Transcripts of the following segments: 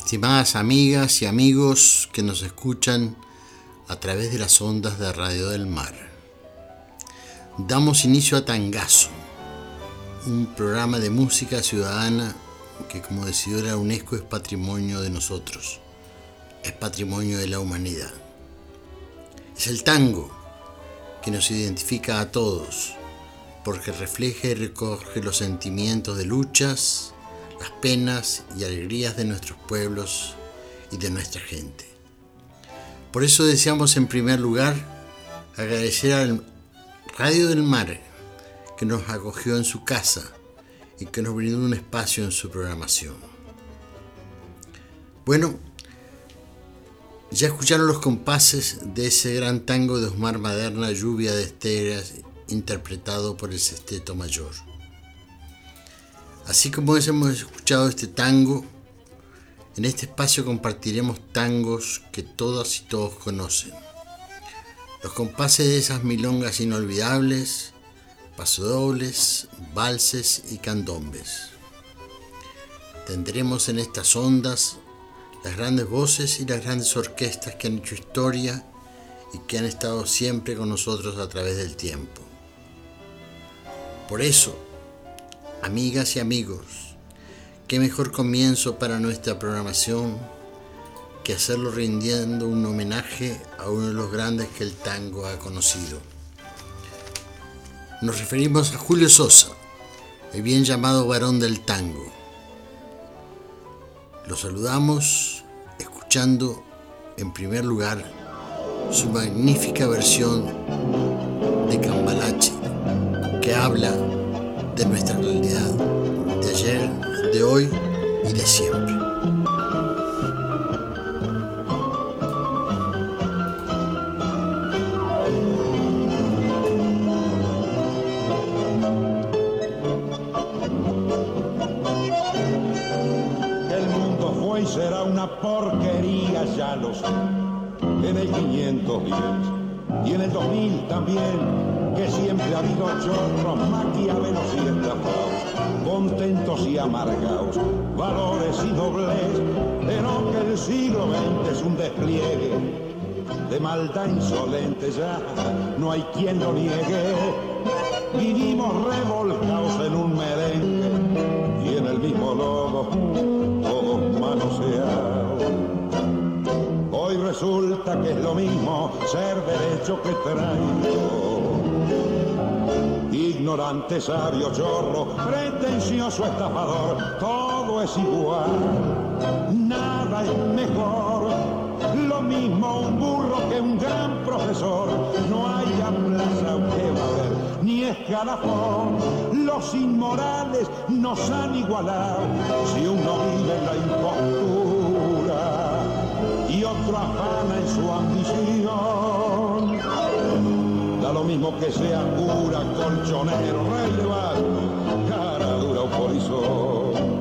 Estimadas amigas y amigos que nos escuchan a través de las ondas de Radio del Mar, damos inicio a Tangazo, un programa de música ciudadana que, como decidió la UNESCO, es patrimonio de nosotros, es patrimonio de la humanidad. Es el tango que nos identifica a todos, porque refleja y recoge los sentimientos de luchas, las penas y alegrías de nuestros pueblos y de nuestra gente. Por eso deseamos en primer lugar agradecer al Radio del Mar, que nos acogió en su casa y que nos brindó un espacio en su programación. Bueno, ya escucharon los compases de ese gran tango de Osmar Maderna, Lluvia de Estrellas, interpretado por el Sexteto Mayor. Así como hemos escuchado este tango, en este espacio compartiremos tangos que todas y todos conocen. Los compases de esas milongas inolvidables, pasodobles, valses y candombes. Tendremos en estas ondas las grandes voces y las grandes orquestas que han hecho historia y que han estado siempre con nosotros a través del tiempo. Por eso, amigas y amigos, qué mejor comienzo para nuestra programación que hacerlo rindiendo un homenaje a uno de los grandes que el tango ha conocido. Nos referimos a Julio Sosa, el bien llamado varón del tango. Lo saludamos escuchando en primer lugar su magnífica versión de Cambalache, que habla de nuestra realidad, de ayer, de hoy y de siempre. El mundo fue y será una porquería, ya lo sé. En el 510 y en el 2000 también, que siempre ha habido chorros, maquiavelos y estafados, contentos y amargados, valores y doblez, pero que el siglo XX es un despliegue de maldad insolente, ya no hay quien lo niegue. Vivimos revolcados en un merengue y en el mismo lodo, todos manoseados. Hoy resulta que es lo mismo ser derecho que traidor. Ignorante, sabio, chorro, pretencioso, estafador, todo es igual, nada es mejor. Lo mismo un burro que un gran profesor, no hay plaza que va a haber, ni escalafón. Los inmorales nos han igualado, si uno vive en la impostura y otro afana en su ambición. Da lo mismo que sea cura, colchonero, rey de barco, cara dura o polizón.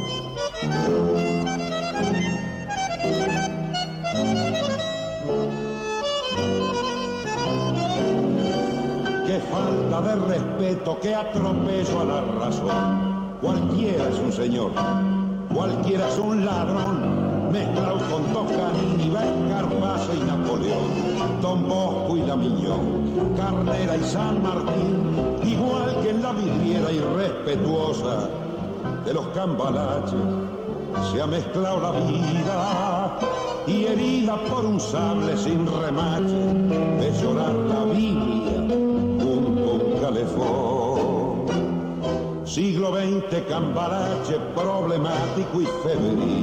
Qué falta de respeto, qué atropello a la razón. Cualquiera es un señor, cualquiera es un ladrón, mezclado con Toscanini, Escarpazo y Napoleón, Don Bosco y Lamiñón, Carnera y San Martín, igual que en la vidriera irrespetuosa de los Cambalaches, se ha mezclado la vida y herida por un sable sin remache, de llorar la Biblia junto a un calefón. Siglo XX, Cambalache, problemático y febril.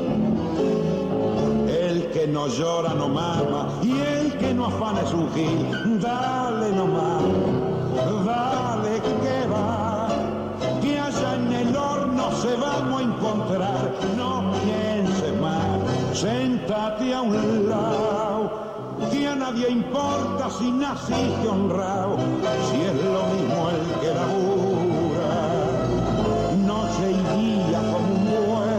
El que no llora no mama y el que no afana es un gil. Dale nomás, dale que va, que allá en el horno se vamos a encontrar. No pienses más, séntate a un lado, que a nadie importa si naciste honrado, si es lo mismo el que labura noche y día como un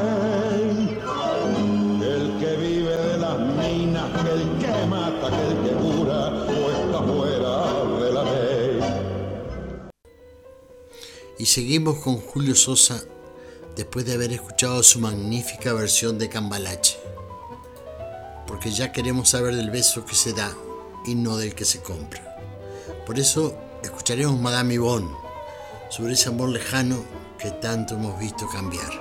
buey, el que vive de las minas, que el que mata, que el que cura, o está fuera de la ley. Y seguimos con Julio Sosa después de haber escuchado su magnífica versión de Cambalache, porque ya queremos saber del beso que se da y no del que se compra. Por eso escucharemos Madame Yvonne, sobre ese amor lejano que tanto hemos visto cambiar.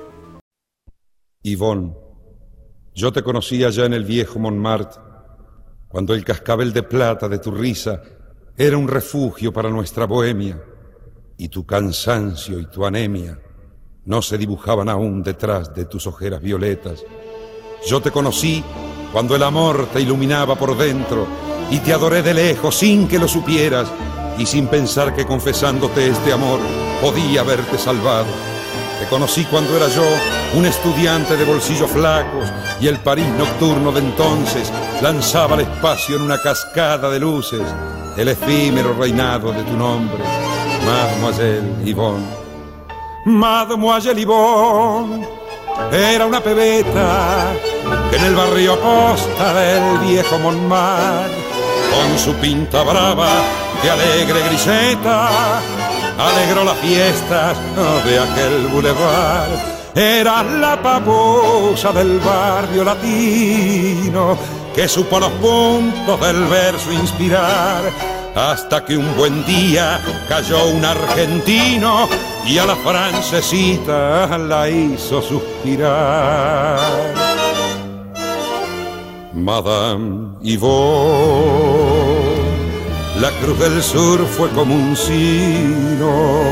Yvonne, yo te conocí allá en el viejo Montmartre, cuando el cascabel de plata de tu risa era un refugio para nuestra bohemia, y tu cansancio y tu anemia no se dibujaban aún detrás de tus ojeras violetas. Yo te conocí cuando el amor te iluminaba por dentro, y te adoré de lejos sin que lo supieras, y sin pensar que confesándote este amor podía haberte salvado. Te conocí cuando era yo un estudiante de bolsillos flacos, y el París nocturno de entonces lanzaba al espacio en una cascada de luces el efímero reinado de tu nombre, Mademoiselle Yvonne. Mademoiselle Yvonne era una pebeta que en el barrio Costa del viejo Montmartre, con su pinta brava de alegre griseta, alegró las fiestas de aquel boulevard. Era la papusa del barrio latino que supo los puntos del verso inspirar, hasta que un buen día cayó un argentino y a la francesita la hizo suspirar. Madame Yvonne, la Cruz del Sur fue como un sino.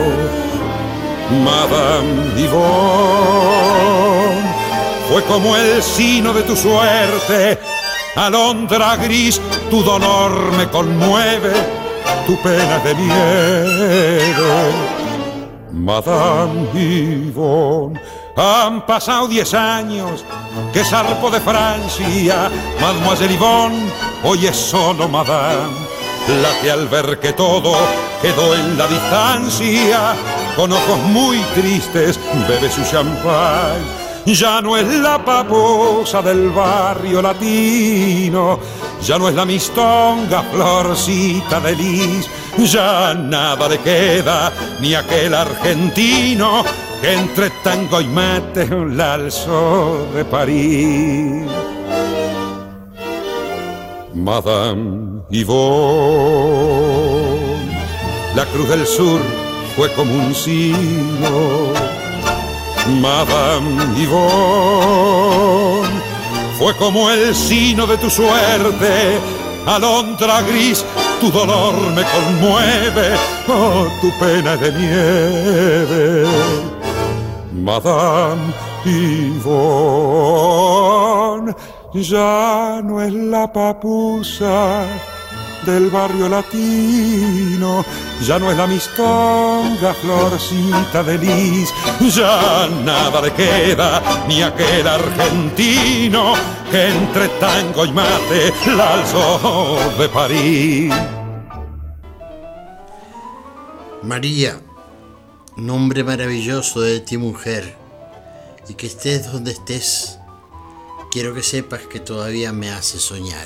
Madame Yvonne fue como el sino de tu suerte. Alondra gris, tu dolor me conmueve, tu pena es de nieve. Madame Yvonne, han pasado 10 años que zarpó de Francia. Mademoiselle Yvonne hoy es solo Madame, la que al ver que todo quedó en la distancia, con ojos muy tristes bebe su champán. Ya no es la papusa del barrio latino, ya no es la mistonga florcita de lis, ya nada le queda ni aquel argentino que entre tango y mate la alzó de París. Madame Yvonne, la Cruz del Sur fue como un sino. Madame Yvonne fue como el sino de tu suerte. Alondra gris, tu dolor me conmueve, oh, tu pena es de nieve. Madame Yvonne ya no es la papusa del barrio latino, ya no es la mistonga florcita de lis, ya nada le queda ni aquel argentino que entre tango y mate la alzó de París. María, nombre maravilloso de ti, mujer, y que estés donde estés, quiero que sepas que todavía me hace soñar.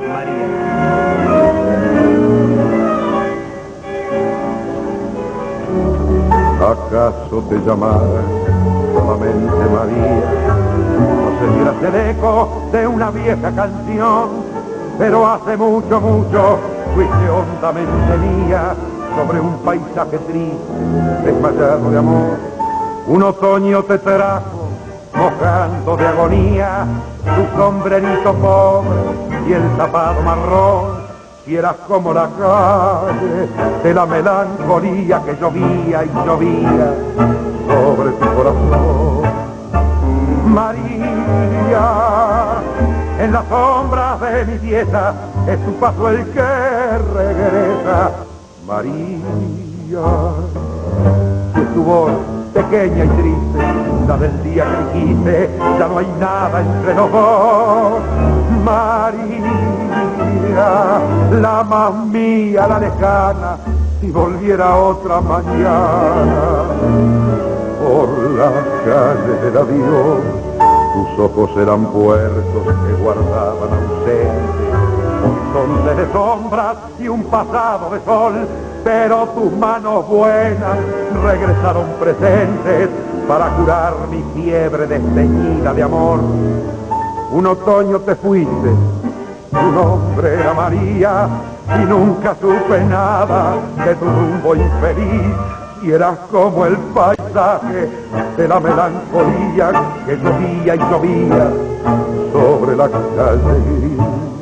¿Acaso te llamara solamente María? No sé si eras el eco de una vieja canción, pero hace mucho, mucho fuiste hondamente mía, sobre un paisaje triste, desmayado de amor. Un otoño te trajo, mojando de agonía, tu sombrerito pobre y el zapado marrón. Y eras como la calle de la melancolía que llovía y llovía sobre tu corazón. María, en las sombras de mi pieza es tu paso el que regresa. María, es tu voz pequeña y triste, la del día que dijiste, ya no hay nada entre los dos. María, la más mía, la lejana, si volviera otra mañana. Por la calle del adiós, tus ojos eran puertos que guardaban ausentes montones de sombras y un pasado de sol, pero tus manos buenas regresaron presentes, para curar mi fiebre desteñida de amor. Un otoño te fuiste, tu nombre era María, y nunca supe nada de tu rumbo infeliz. Y eras como el paisaje de la melancolía que llovía y llovía sobre la calle gris.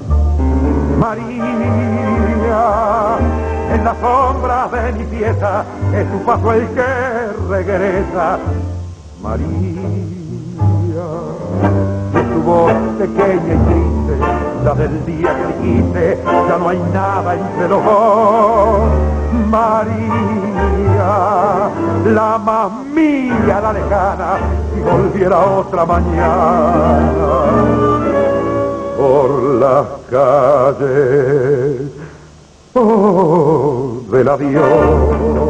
María, en las sombras de mi pieza es tu paso el que regresa. María, es tu voz pequeña y triste, la del día que dijiste, ya no hay nada entre los dos. María, la más mía, la lejana, si volviera otra mañana por las calles, oh, del adiós.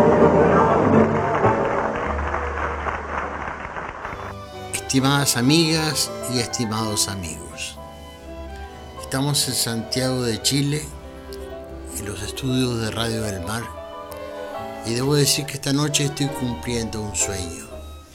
Estimadas amigas y estimados amigos, estamos en Santiago de Chile, en los estudios de Radio del Mar, y debo decir que esta noche estoy cumpliendo un sueño.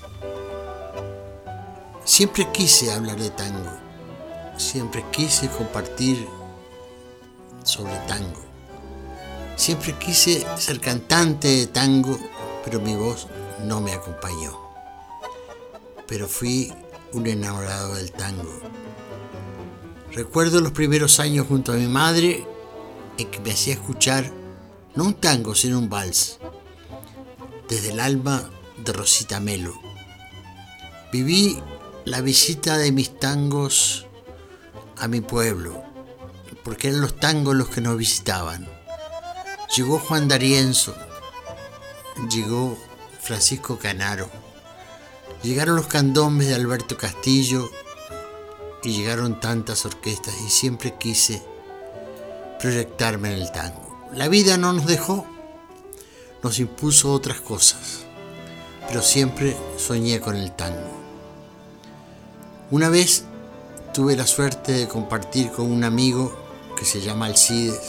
Siempre quise hablar de tango, siempre quise compartir sobre tango, siempre quise ser cantante de tango, pero mi voz no me acompañó. Pero fui un enamorado del tango. Recuerdo los primeros años junto a mi madre en que me hacía escuchar no un tango sino un vals, desde el alma de Rosita Melo. Viví la visita de mis tangos a mi pueblo, porque eran los tangos los que nos visitaban. Llegó Juan D'Arienzo, llegó Francisco Canaro, llegaron los candombes de Alberto Castillo y llegaron tantas orquestas, y siempre quise proyectarme en el tango. La vida no nos dejó, nos impuso otras cosas, pero siempre soñé con el tango. Una vez tuve la suerte de compartir con un amigo que se llama Alcides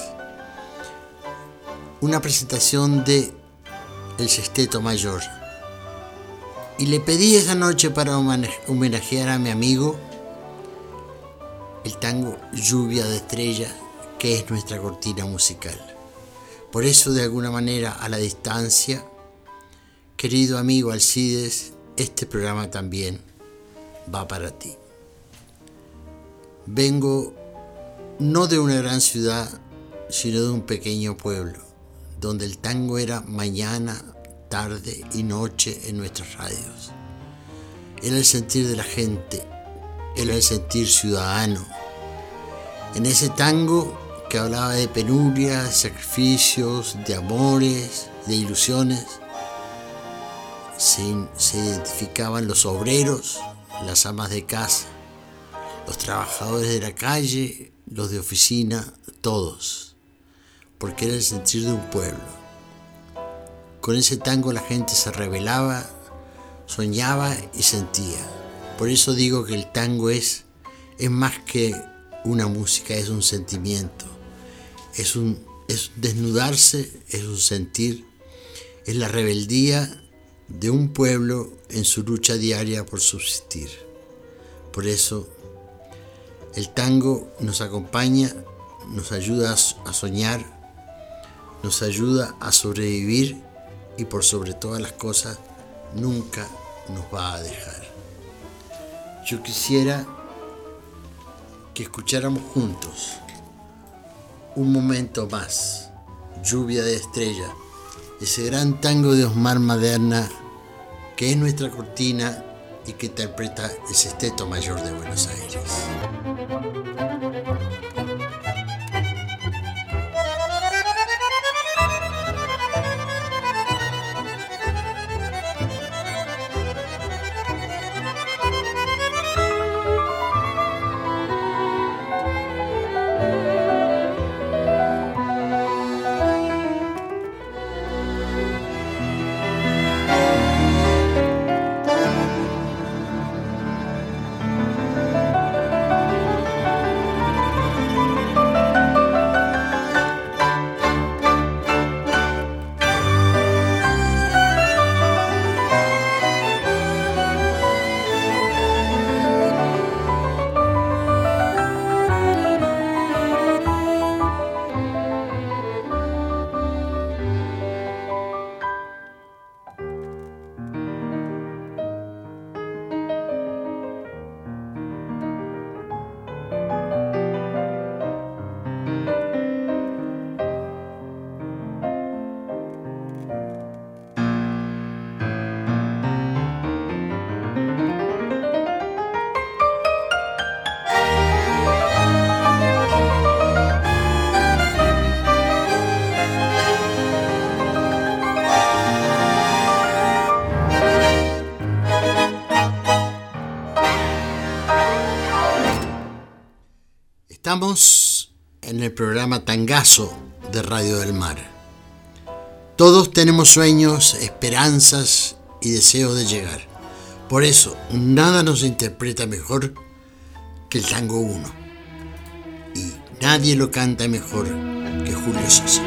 una presentación de El Sexteto Mayor, y le pedí esa noche para homenajear a mi amigo el tango Lluvia de Estrellas, que es nuestra cortina musical. Por eso, de alguna manera, a la distancia, querido amigo Alcides, este programa también va para ti. Vengo no de una gran ciudad, sino de un pequeño pueblo, donde el tango era mañana, tarde y noche en nuestras radios. Era el sentir de la gente, era el sentir ciudadano. En ese tango que hablaba de penuria, de sacrificios, de amores, de ilusiones, se identificaban los obreros, las amas de casa, los trabajadores de la calle, los de oficina, todos, porque era el sentir de un pueblo. Con ese tango la gente se rebelaba, soñaba y sentía. Por eso digo que el tango es más que una música, es un sentimiento, es desnudarse, es un sentir, es la rebeldía de un pueblo en su lucha diaria por subsistir. Por eso el tango nos acompaña, nos ayuda a soñar, nos ayuda a sobrevivir, y por sobre todas las cosas nunca nos va a dejar. Yo quisiera que escucháramos juntos un momento más, Lluvia de Estrellas, ese gran tango de Osmar Maderna, que es nuestra cortina y que interpreta el Sexteto Mayor de Buenos Aires. Estamos en el programa Tangazo de Radio del Mar. Todos tenemos sueños, esperanzas y deseos de llegar. Por eso, nada nos interpreta mejor que el Tango 1. Y nadie lo canta mejor que Julio Sosa.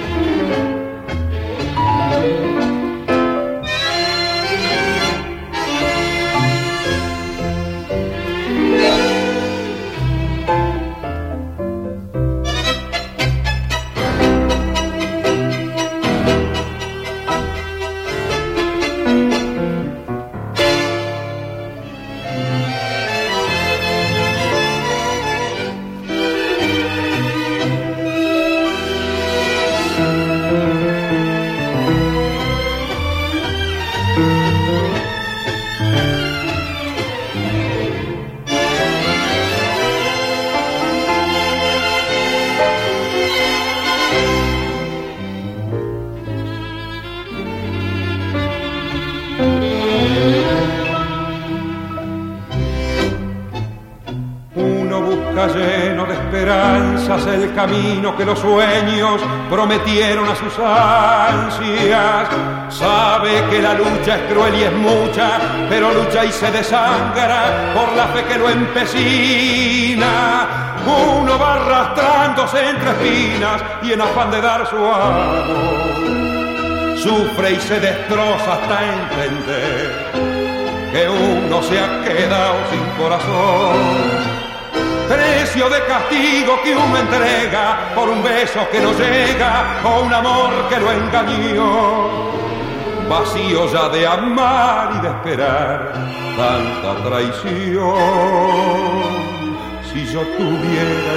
Lleno de esperanzas el camino que los sueños prometieron a sus ansias. Sabe que la lucha es cruel y es mucha, pero lucha y se desangra por la fe que lo empecina. Uno va arrastrándose entre espinas y en afán de dar su amor sufre y se destroza hasta entender que uno se ha quedado sin corazón. Precio de castigo que uno entrega por un beso que no llega o un amor que lo engañó. Vacío ya de amar y de esperar tanta traición. Si yo tuviera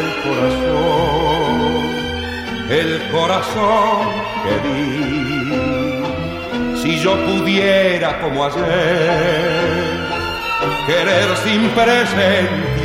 el corazón que di, si yo pudiera como ayer querer sin presentir.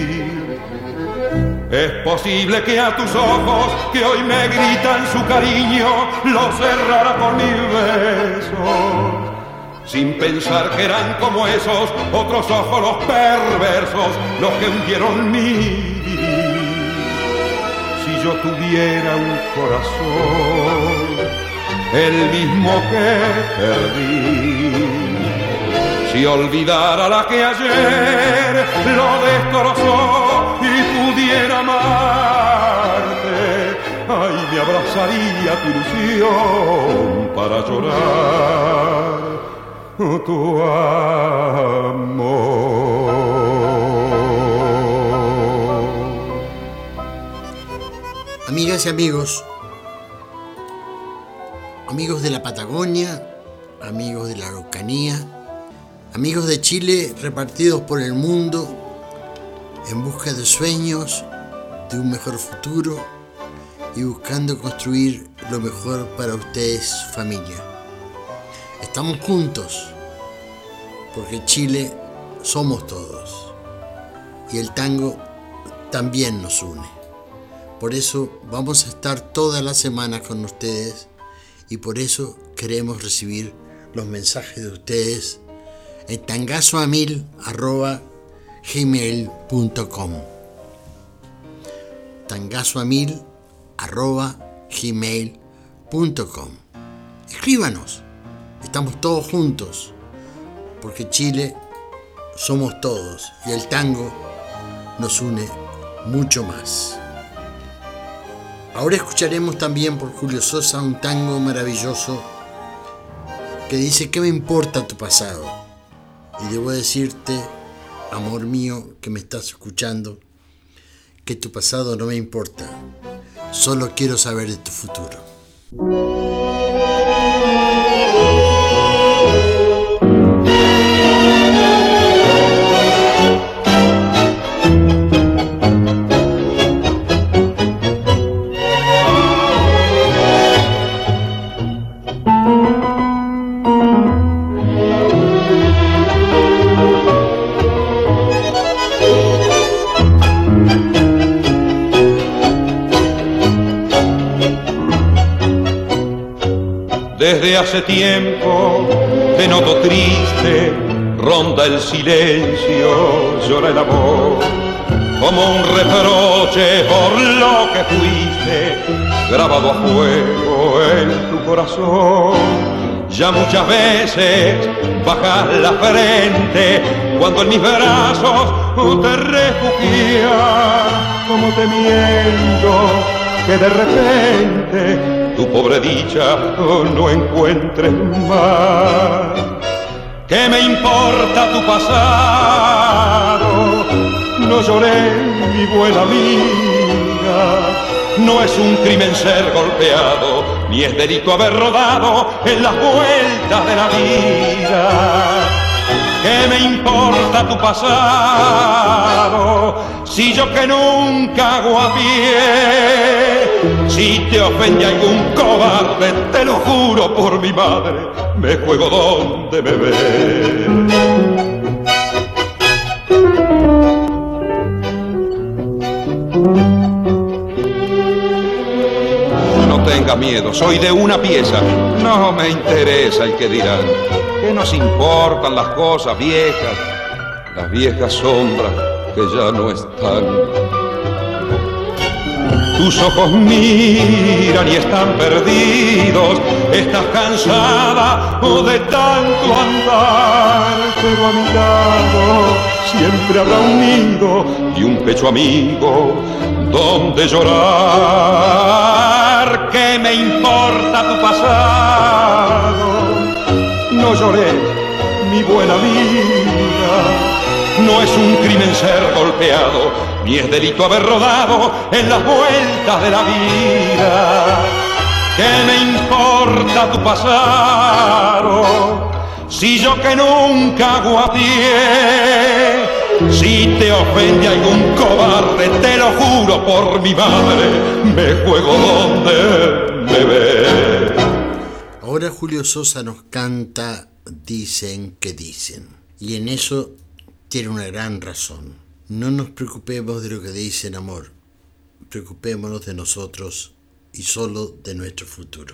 Es posible que a tus ojos, que hoy me gritan su cariño, los cerrara con mis besos, sin pensar que eran como esos otros ojos los perversos, los que hundieron mi vivir. Si yo tuviera un corazón, el mismo que perdí, si olvidara la que ayer lo destrozó y pudiera amarte, ay, me abrazaría tu ilusión para llorar tu amor. Amigas y amigos, amigos de la Patagonia, amigos de la Araucanía, amigos de Chile repartidos por el mundo en busca de sueños, de un mejor futuro y buscando construir lo mejor para ustedes, su familia. Estamos juntos porque Chile somos todos y el tango también nos une. Por eso vamos a estar todas las semanas con ustedes y por eso queremos recibir los mensajes de ustedes en tangazoamil@gmail.com. tangazoamil@gmail.com. Escríbanos, estamos todos juntos, porque Chile somos todos y el tango nos une mucho más. Ahora escucharemos también por Julio Sosa un tango maravilloso que dice: ¿qué me importa tu pasado? Y debo decirte, amor mío que me estás escuchando, que tu pasado no me importa, solo quiero saber de tu futuro. Desde hace tiempo te noto triste, ronda el silencio, llora el amor. como un reproche por lo que fuiste, grabado a fuego en tu corazón. Ya muchas veces bajas la frente cuando en mis brazos te refugias, como temiendo que de repente tu pobre dicha no encuentres más. ¿Qué me importa tu pasado? No lloré, mi buena amiga. No es un crimen ser golpeado, ni es delito haber rodado en las vueltas de la vida. ¿Qué me importa tu pasado? Si yo que nunca hago a pie, si te ofende algún cobarde, te lo juro por mi madre, me juego donde me ves. No tenga miedo, soy de una pieza, no me interesa el que dirán. ¿Qué nos importan las cosas viejas, las viejas sombras que ya no están? Tus ojos miran y están perdidos, estás cansada de tanto andar, pero a mi lado siempre habrá un nido y un pecho amigo donde llorar. ¿Qué me importa tu pasado? No lloré, mi buena amiga. No es un crimen ser golpeado, ni es delito haber rodado en las vueltas de la vida. ¿Qué me importa tu pasado? Si yo que nunca hago a pie, si te ofende algún cobarde, te lo juro por mi madre, me juego donde me ve. Ahora Julio Sosa nos canta Dicen que dicen, y en eso tiene una gran razón. No nos preocupemos de lo que dicen, amor. Preocupémonos de nosotros y solo de nuestro futuro.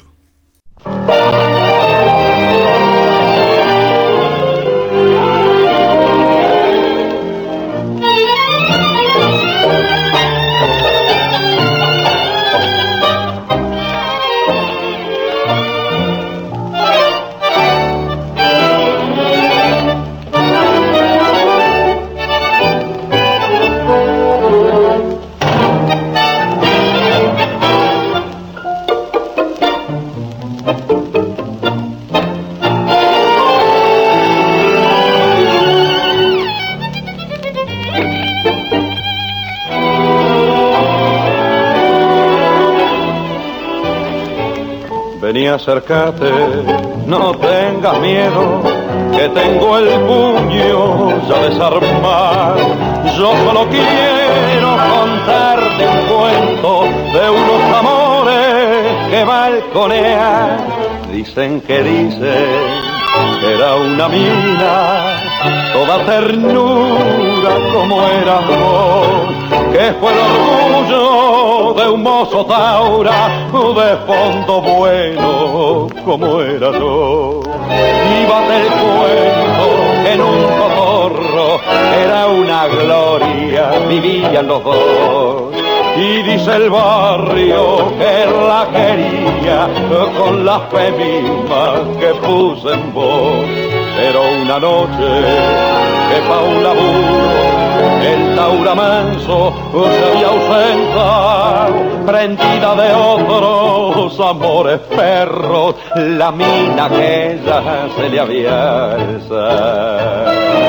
Vení, acércate, no tengas miedo, que tengo el puño ya desarmado. Yo solo quiero contarte un cuento de unos amores que balconean. Dicen que era una mina, toda ternura como eras vos, que fue el orgullo de un mozo taura, de fondo bueno como era yo. Íbate el cuento que en un cotorro era una gloria, vivían los dos. Y dice el barrio que la quería con la fe misma que puse en vos. Pero una noche que pa' un laburo el taura manso se había ausentado, prendida de otros amores perros, la mina que ella se le había alzado.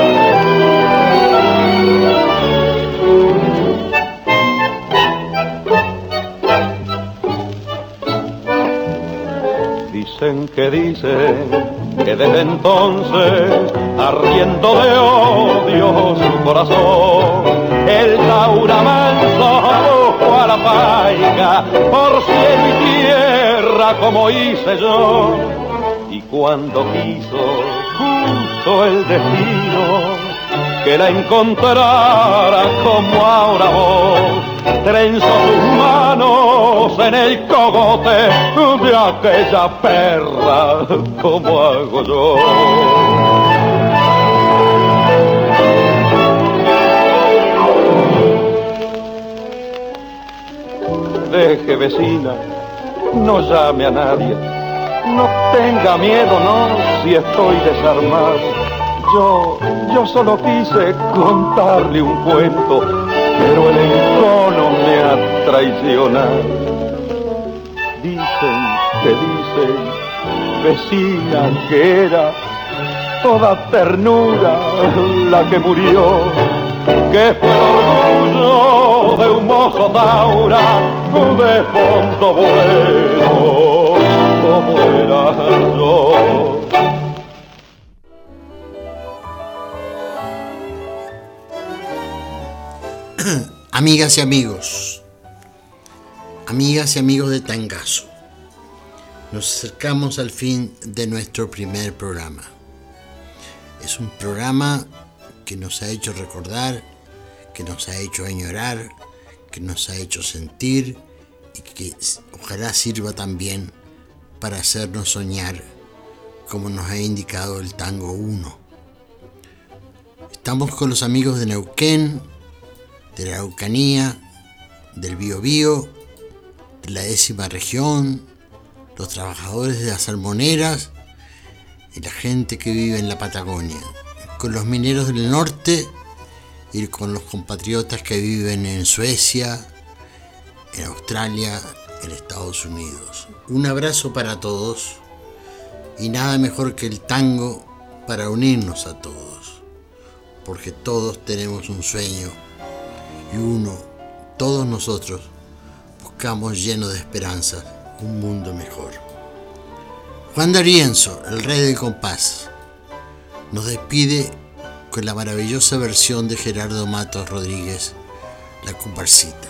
Dicen que desde entonces, ardiendo de odio su corazón, el taura manso buscó a la paiga por cielo y tierra como hice yo. Y cuando quiso justo el destino que la encontrara como ahora vos, trenzó sus manos en el cogote de aquella perra como hago yo. dije, vecina, no llame a nadie, no tenga miedo, no, si estoy desarmado. Yo solo quise contarle un cuento, pero el encono me ha traicionado. Te dicen, vecina, que era toda ternura la que murió, que fue el orgullo de un mojo taura de fondo bueno, como era yo. Amigas y amigos de Tangazo, nos acercamos al fin de nuestro primer programa. Es un programa que nos ha hecho recordar, que nos ha hecho añorar, que nos ha hecho sentir y que ojalá sirva también para hacernos soñar, como nos ha indicado el Tango 1. Estamos con los amigos de Neuquén, de la Araucanía, del Biobío, de la 10ª región, los trabajadores de las salmoneras y la gente que vive en la Patagonia, con los mineros del norte y con los compatriotas que viven en Suecia, en Australia, en Estados Unidos. Un abrazo para todos y nada mejor que el tango para unirnos a todos, porque todos tenemos un sueño y todos nosotros buscamos lleno de esperanza un mundo mejor. Juan D'Arienzo, el rey del compás, nos despide con la maravillosa versión de Gerardo Matos Rodríguez, La Comparsita.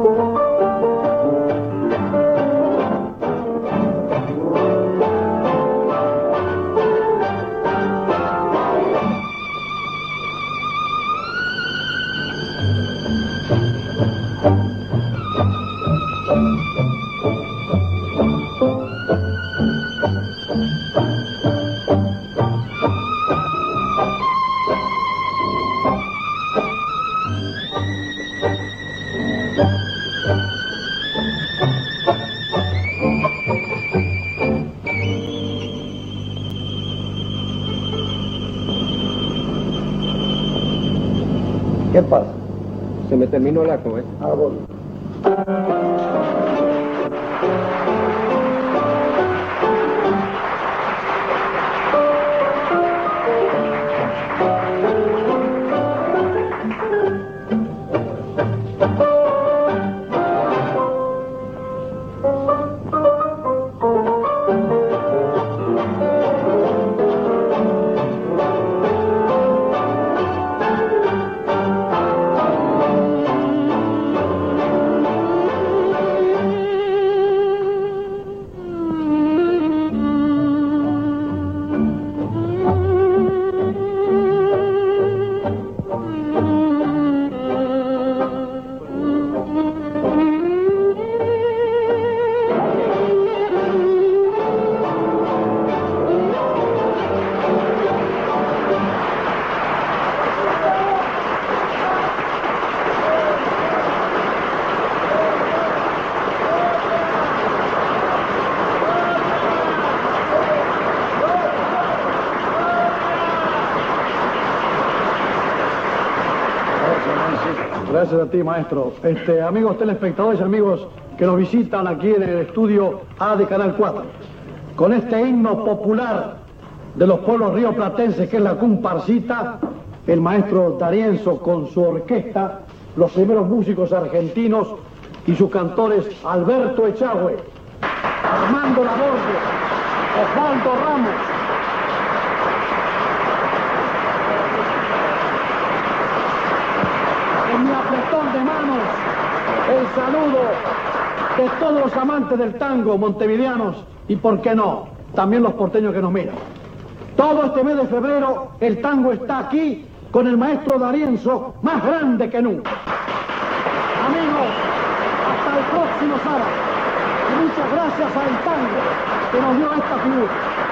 ¿Qué pasa? Se me terminó el acto, ¿eh? Ah, bueno. Gracias a ti, maestro. Amigos telespectadores y amigos que nos visitan aquí en el estudio A de Canal 4. Con este himno popular de los pueblos rioplatenses, que es la comparsita, el maestro D'Arienzo con su orquesta, los primeros músicos argentinos y sus cantores Alberto Echagüe, Armando Laborde, Osvaldo Ramos. En mi apretón de manos, el saludo de todos los amantes del tango montevideanos y, por qué no, también los porteños que nos miran. Todo este mes de febrero el tango está aquí con el maestro D'Arienzo más grande que nunca. Amigos, hasta el próximo sábado. Y muchas gracias al tango que nos dio esta figura.